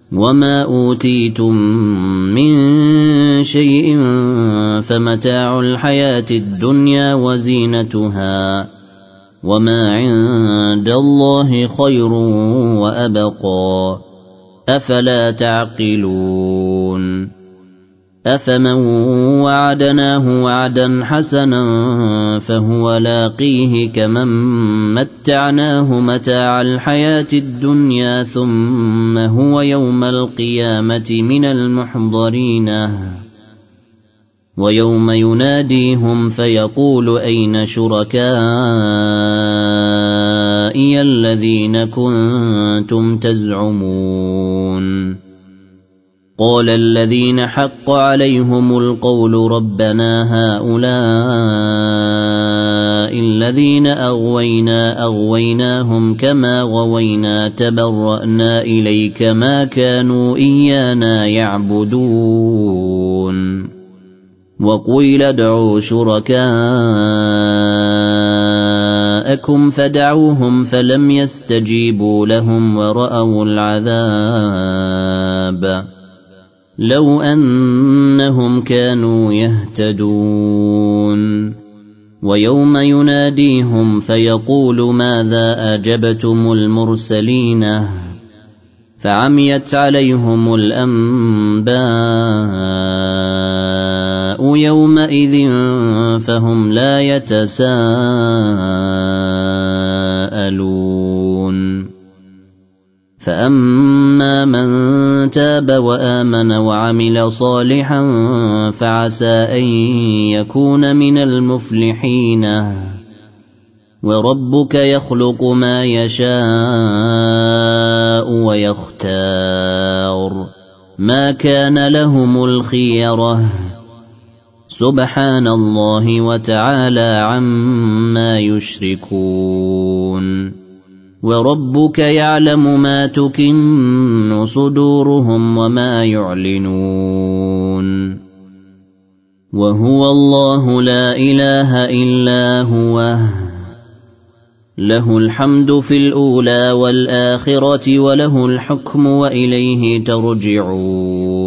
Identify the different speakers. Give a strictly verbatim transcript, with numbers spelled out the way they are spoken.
Speaker 1: وما أوتيتم من شيء فمتاع الحياة الدنيا وزينتها وما عند الله خير وأبقى أفلا تعقلون أفمن وعدناه وعدا حسنا فهو لاقيه كمن متعناه متاع الحياة الدنيا ثم هو يوم القيامة من المحضرين ويوم يناديهم فيقول أين شركائي الذين كنتم تزعمون قال الذين حق عليهم القول ربنا هؤلاء الذين أغوينا أغويناهم كما غوينا تبرأنا إليك ما كانوا إيانا يعبدون وقيل ادعوا شركاءكم فدعوهم فلم يستجيبوا لهم ورأوا العذاب لو أنهم كانوا يهتدون ويوم يناديهم فيقول ماذا أجبتم المرسلين فعميت عليهم الأنباء يومئذ فهم لا يتساءلون فأما من تاب وآمن وعمل صالحا فعسى أن يكون من المفلحين وربك يخلق ما يشاء ويختار ما كان لهم الخيرة سبحان الله وتعالى عما يشركون وربك يعلم ما تكن صدورهم وما يعلنون وهو الله لا إله إلا هو له الحمد في الأولى والآخرة وله الحكم وإليه ترجعون